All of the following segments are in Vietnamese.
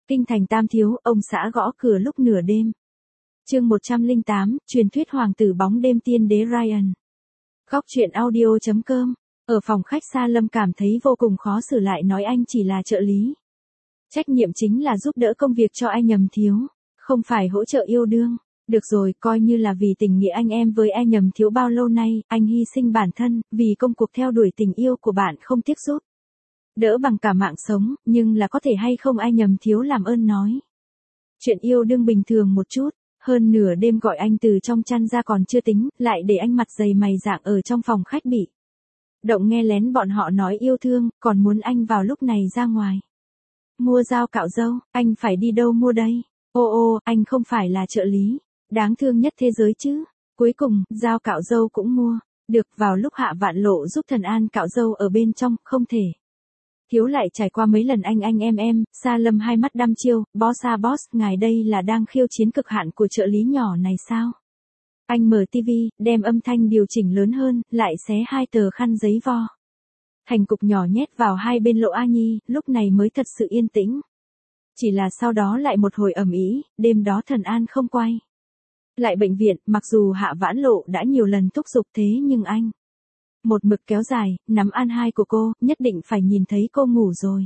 Kinh thành Tam Thiếu, ông xã gõ cửa lúc nửa đêm. Chương 108, truyền thuyết hoàng tử bóng đêm tiên đế Ryan. Góc truyện audio.com. Ở phòng khách Sa Lâm cảm thấy vô cùng khó xử, lại nói anh chỉ là trợ lý. Trách nhiệm chính là giúp đỡ công việc cho ai Nhầm Thiếu, không phải hỗ trợ yêu đương. Được rồi, coi như là vì tình nghĩa anh em với ai Nhầm Thiếu bao lâu nay, anh hy sinh bản thân, vì công cuộc theo đuổi tình yêu của bạn không tiếc giúp đỡ bằng cả mạng sống, nhưng là có thể hay không ai Nhầm Thiếu làm ơn nói. Chuyện yêu đương bình thường một chút, hơn nửa đêm gọi anh từ trong chăn ra còn chưa tính, lại để anh mặt dày mày rạng ở trong phòng khách bị động nghe lén bọn họ nói yêu thương, còn muốn anh vào lúc này ra ngoài mua dao cạo râu. Anh phải đi đâu mua đây? Ô, anh không phải là trợ lý đáng thương nhất thế giới chứ. Cuối cùng, dao cạo râu cũng mua được. Vào lúc Hạ Vạn Lộ giúp Thần An cạo râu ở bên trong, không thể thiếu lại trải qua mấy lần anh em. Sa Lâm hai mắt đăm chiêu, boss, ngài đây là đang khiêu chiến cực hạn của trợ lý nhỏ này sao? Anh mở tivi, đem âm thanh điều chỉnh lớn hơn, lại xé hai tờ khăn giấy vo thành cục nhỏ nhét vào hai bên lỗ A Nhi, lúc này mới thật sự yên tĩnh. Chỉ là sau đó lại một hồi ầm ĩ, đêm đó Thần An không quay lại bệnh viện, mặc dù Hạ Vãn Lộ đã nhiều lần thúc giục thế nhưng anh một mực kéo dài, nắm An Hai của cô, nhất định phải nhìn thấy cô ngủ rồi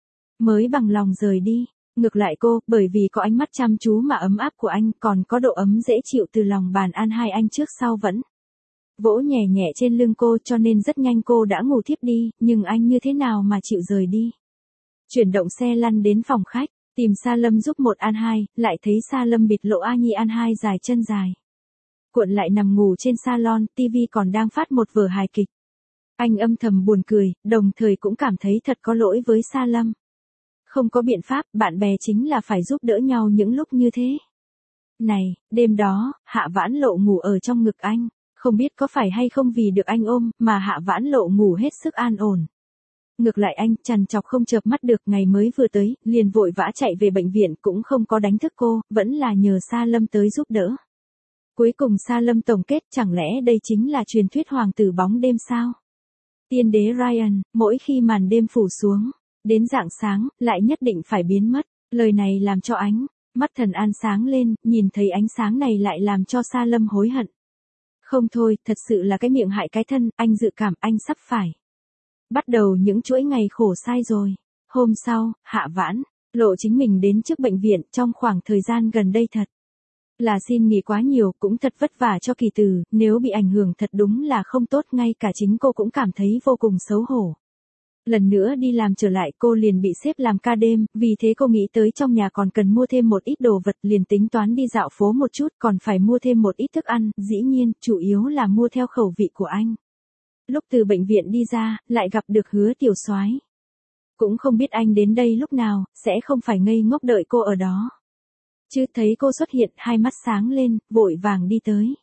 mới bằng lòng rời đi. Ngược lại cô, bởi vì có ánh mắt chăm chú mà ấm áp của anh, còn có độ ấm dễ chịu từ lòng bàn An Hai anh trước sau vẫn vỗ nhẹ nhẹ trên lưng cô, cho nên rất nhanh cô đã ngủ thiếp đi, nhưng anh như thế nào mà chịu rời đi. Chuyển động xe lăn đến phòng khách, tìm Sa Lâm giúp một An Hai, lại thấy Sa Lâm bịt lỗ A Nhi An Hai dài chân dài cuộn lại nằm ngủ trên salon, tivi còn đang phát một vở hài kịch. Anh âm thầm buồn cười, đồng thời cũng cảm thấy thật có lỗi với Sa Lâm. Không có biện pháp, bạn bè chính là phải giúp đỡ nhau những lúc như thế. Này, đêm đó, Hạ Vãn Lộ ngủ ở trong ngực anh, không biết có phải hay không vì được anh ôm, mà Hạ Vãn Lộ ngủ hết sức an ổn. Ngược lại anh, trằn trọc không chợp mắt được, ngày mới vừa tới, liền vội vã chạy về bệnh viện, cũng không có đánh thức cô, vẫn là nhờ Sa Lâm tới giúp đỡ. Cuối cùng Sa Lâm tổng kết, chẳng lẽ đây chính là truyền thuyết hoàng tử bóng đêm sao? Tiên đế Ryan, mỗi khi màn đêm phủ xuống, đến rạng sáng, lại nhất định phải biến mất. Lời này làm cho mắt Thần An sáng lên, nhìn thấy ánh sáng này lại làm cho Sa Lâm hối hận. Không thôi, thật sự là cái miệng hại cái thân, anh dự cảm anh sắp phải bắt đầu những chuỗi ngày khổ sai rồi. Hôm sau, Hạ Vãn Lộ chính mình đến trước bệnh viện, trong khoảng thời gian gần đây thật là xin nghỉ quá nhiều, cũng thật vất vả cho Kỳ Từ, nếu bị ảnh hưởng thật đúng là không tốt, ngay cả chính cô cũng cảm thấy vô cùng xấu hổ. Lần nữa đi làm trở lại, cô liền bị xếp làm ca đêm, vì thế cô nghĩ tới trong nhà còn cần mua thêm một ít đồ vật, liền tính toán đi dạo phố một chút, còn phải mua thêm một ít thức ăn, dĩ nhiên, chủ yếu là mua theo khẩu vị của anh. Lúc từ bệnh viện đi ra, lại gặp được Hứa Tiểu Soái. Cũng không biết anh đến đây lúc nào, sẽ không phải ngây ngốc đợi cô ở đó chứ. Thấy cô xuất hiện, hai mắt sáng lên, vội vàng đi tới.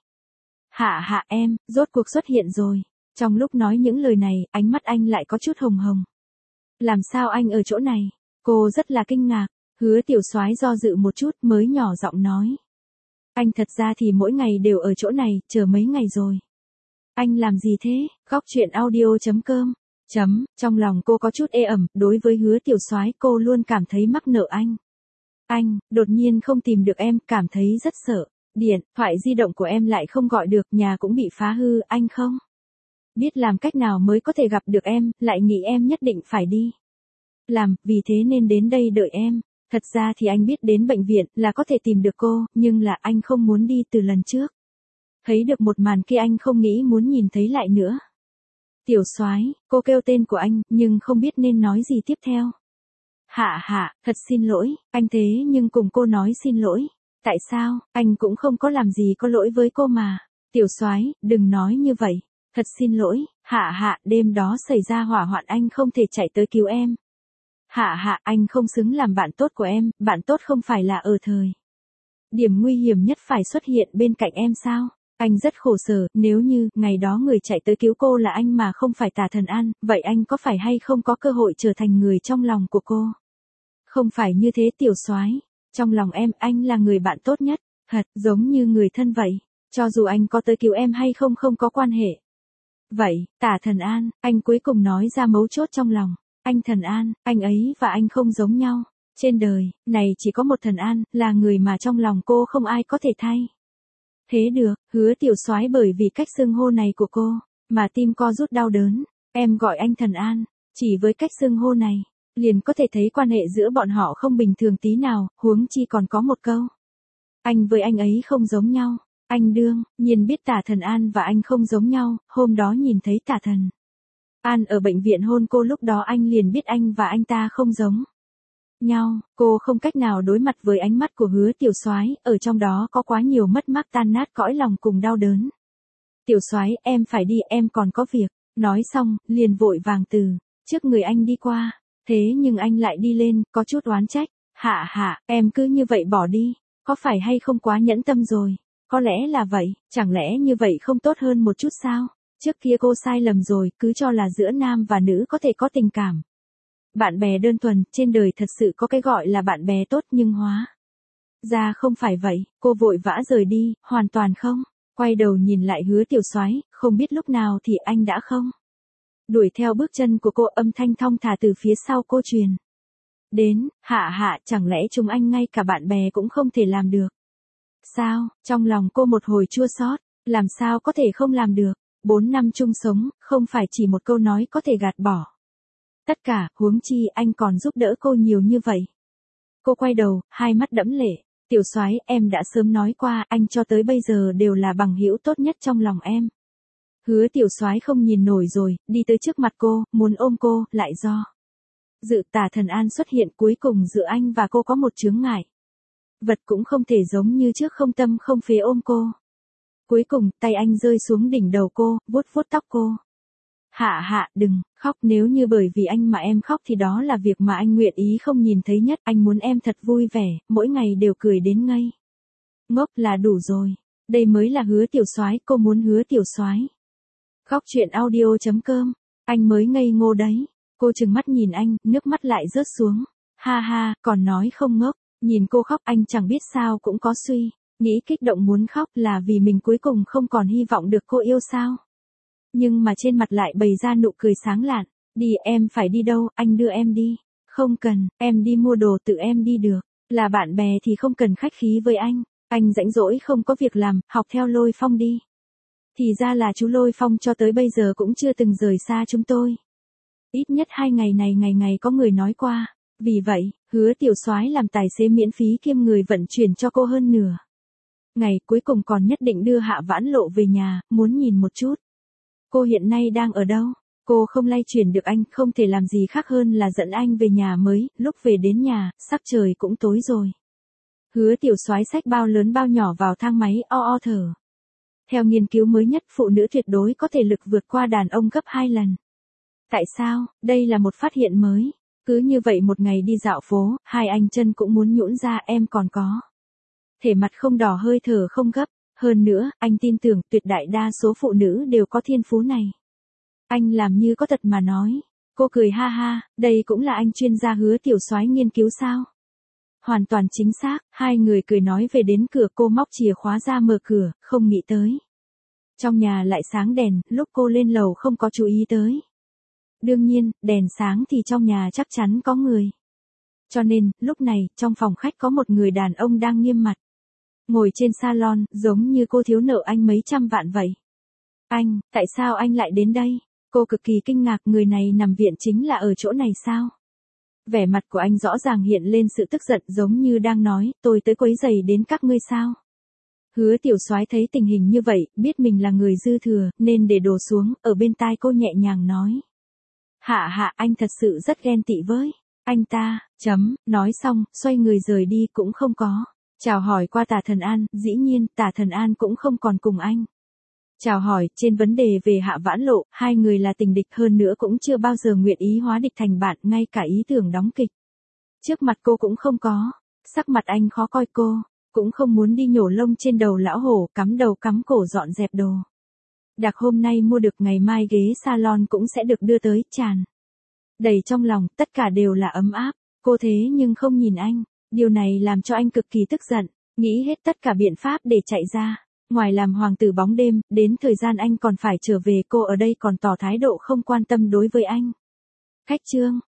Hạ em, rốt cuộc xuất hiện rồi. Trong lúc nói những lời này, ánh mắt anh lại có chút hồng hồng. Làm sao anh ở chỗ này? Cô rất là kinh ngạc. Hứa Tiểu Soái do dự một chút mới nhỏ giọng nói. Anh thật ra thì mỗi ngày đều ở chỗ này, chờ mấy ngày rồi. Anh làm gì thế? Góc truyện audio.com. Trong lòng cô có chút ê ẩm, đối với Hứa Tiểu Soái cô luôn cảm thấy mắc nợ anh. Anh, đột nhiên không tìm được em, cảm thấy rất sợ. Điện thoại di động của em lại không gọi được, nhà cũng bị phá hư, anh không biết làm cách nào mới có thể gặp được em, lại nghĩ em nhất định phải đi làm, vì thế nên đến đây đợi em. Thật ra thì anh biết đến bệnh viện là có thể tìm được cô, nhưng là anh không muốn đi từ lần trước. Thấy được một màn kia anh không nghĩ muốn nhìn thấy lại nữa. Tiểu Soái, cô kêu tên của anh, nhưng không biết nên nói gì tiếp theo. Hạ, thật xin lỗi, anh thế nhưng cùng cô nói xin lỗi. Tại sao, anh cũng không có làm gì có lỗi với cô mà. Tiểu Soái, đừng nói như vậy. Thật xin lỗi, Hạ, đêm đó xảy ra hỏa hoạn anh không thể chạy tới cứu em. Hạ, anh không xứng làm bạn tốt của em, bạn tốt không phải là ở thời điểm nguy hiểm nhất phải xuất hiện bên cạnh em sao? Anh rất khổ sở, nếu như ngày đó người chạy tới cứu cô là anh mà không phải Tả Thần An, vậy anh có phải hay không có cơ hội trở thành người trong lòng của cô? Không phải như thế Tiểu Soái, trong lòng em, anh là người bạn tốt nhất, thật, giống như người thân vậy, cho dù anh có tới cứu em hay không không có quan hệ. Vậy, Tả Thần An, anh cuối cùng nói ra mấu chốt trong lòng. Anh Thần An, anh ấy và anh không giống nhau. Trên đời, này chỉ có một Thần An, là người mà trong lòng cô không ai có thể thay. Thế được, Hứa Tiểu Soái bởi vì cách xưng hô này của cô, mà tim co rút đau đớn. Em gọi anh Thần An, chỉ với cách xưng hô này, liền có thể thấy quan hệ giữa bọn họ không bình thường tí nào, huống chi còn có một câu. Anh với anh ấy không giống nhau. Anh đương nhiên biết Tả Thần An và anh không giống nhau, hôm đó nhìn thấy Tả Thần An ở bệnh viện hôn cô, lúc đó anh liền biết anh và anh ta không giống nhau. Cô không cách nào đối mặt với ánh mắt của Hứa Tiểu Soái, ở trong đó có quá nhiều mất mát tan nát cõi lòng cùng đau đớn. Tiểu Soái, em phải đi, em còn có việc. Nói xong, liền vội vàng từ trước người anh đi qua. Thế nhưng anh lại đi lên, có chút oán trách. Hạ, em cứ như vậy bỏ đi, có phải hay không quá nhẫn tâm rồi? Có lẽ là vậy, chẳng lẽ như vậy không tốt hơn một chút sao? Trước kia cô sai lầm rồi, cứ cho là giữa nam và nữ có thể có tình cảm. Bạn bè đơn thuần, trên đời thật sự có cái gọi là bạn bè tốt, nhưng hóa ra không phải vậy. Cô vội vã rời đi, hoàn toàn không quay đầu nhìn lại Hứa Tiểu Soái, không biết lúc nào thì anh đã không đuổi theo bước chân của cô, âm thanh thong thả từ phía sau cô truyền đến. Hạ, chẳng lẽ chúng anh ngay cả bạn bè cũng không thể làm được sao? Trong lòng cô một hồi chua xót, làm sao có thể không làm được? 4 năm chung sống, không phải chỉ một câu nói có thể gạt bỏ tất cả, huống chi anh còn giúp đỡ cô nhiều như vậy. Cô quay đầu, hai mắt đẫm lệ. Tiểu Soái, em đã sớm nói qua, anh cho tới bây giờ đều là bằng hữu tốt nhất trong lòng em. Hứa Tiểu Soái không nhìn nổi rồi, đi tới trước mặt cô, muốn ôm cô, lại do dự Tả Thần An xuất hiện, cuối cùng giữa anh và cô có một chướng ngại vật, cũng không thể giống như trước không tâm không phế ôm cô. Cuối cùng, tay anh rơi xuống đỉnh đầu cô, vuốt vuốt tóc cô. Hạ, đừng khóc, nếu như bởi vì anh mà em khóc thì đó là việc mà anh nguyện ý không nhìn thấy nhất. Anh muốn em thật vui vẻ, mỗi ngày đều cười đến ngây ngốc là đủ rồi. Đây mới là Hứa Tiểu Soái, cô muốn Hứa Tiểu Soái. Khóc chuyện audio.com, anh mới ngây ngô đấy. Cô trừng mắt nhìn anh, nước mắt lại rớt xuống. Ha, còn nói không ngốc. Nhìn cô khóc, anh chẳng biết sao cũng có suy nghĩ kích động muốn khóc, là vì mình cuối cùng không còn hy vọng được cô yêu sao? Nhưng mà trên mặt lại bày ra nụ cười sáng lạn. Đi, em phải đi đâu, anh đưa em đi. Không cần, em đi mua đồ tự em đi được. Là bạn bè thì không cần khách khí với anh. Anh rảnh rỗi không có việc làm, học theo Lôi Phong đi. Thì ra là chú Lôi Phong cho tới bây giờ cũng chưa từng rời xa chúng tôi. Ít nhất 2 ngày này ngày có người nói qua. Vì vậy, Hứa Tiểu Soái làm tài xế miễn phí kiêm người vận chuyển cho cô hơn nửa ngày, cuối cùng còn nhất định đưa Hạ Vãn Lộ về nhà, muốn nhìn một chút cô hiện nay đang ở đâu. Cô không lay chuyển được anh, không thể làm gì khác hơn là dẫn anh về nhà mới. Lúc về đến nhà, sắc trời cũng tối rồi. Hứa Tiểu Soái xách bao lớn bao nhỏ vào thang máy, o thở. Theo nghiên cứu mới nhất, phụ nữ tuyệt đối có thể lực vượt qua đàn ông gấp 2 lần. Tại sao? Đây là một phát hiện mới. Cứ như vậy một ngày đi dạo phố, hai anh chân cũng muốn nhũn ra. Em còn có thể mặt không đỏ, hơi thở không gấp. Hơn nữa, anh tin tưởng tuyệt đại đa số phụ nữ đều có thiên phú này. Anh làm như có thật mà nói. Cô cười ha, đây cũng là anh chuyên gia Hứa Tiểu Soái nghiên cứu sao? Hoàn toàn chính xác. Hai người cười nói về đến cửa, cô móc chìa khóa ra mở cửa, không nghĩ tới trong nhà lại sáng đèn, lúc cô lên lầu không có chú ý tới. Đương nhiên, đèn sáng thì trong nhà chắc chắn có người. Cho nên, lúc này, trong phòng khách có một người đàn ông đang nghiêm mặt ngồi trên salon, giống như cô thiếu nợ anh mấy trăm vạn vậy. Anh, tại sao anh lại đến đây? Cô cực kỳ kinh ngạc, người này nằm viện chính là ở chỗ này sao? Vẻ mặt của anh rõ ràng hiện lên sự tức giận, giống như đang nói, tôi tới quấy rầy đến các ngươi sao? Hứa Tiểu Soái thấy tình hình như vậy, biết mình là người dư thừa, nên để đồ xuống, ở bên tai cô nhẹ nhàng nói. Hạ, anh thật sự rất ghen tị với anh ta, nói xong, xoay người rời đi, cũng không có chào hỏi qua Tả Thần An. Dĩ nhiên, Tả Thần An cũng không còn cùng anh chào hỏi. Trên vấn đề về Hạ Vãn Lộ, hai người là tình địch, hơn nữa cũng chưa bao giờ nguyện ý hóa địch thành bạn, ngay cả ý tưởng đóng kịch trước mặt cô cũng không có. Sắc mặt anh khó coi, cô cũng không muốn đi nhổ lông trên đầu lão hổ, cắm đầu cắm cổ dọn dẹp đồ đạc hôm nay mua được, ngày mai ghế salon cũng sẽ được đưa tới. Tràn đầy trong lòng, tất cả đều là ấm áp. Cô thế nhưng không nhìn anh. Điều này làm cho anh cực kỳ tức giận, nghĩ hết tất cả biện pháp để chạy ra. Ngoài làm hoàng tử bóng đêm, đến thời gian anh còn phải trở về, cô ở đây còn tỏ thái độ không quan tâm đối với anh. Khách trương,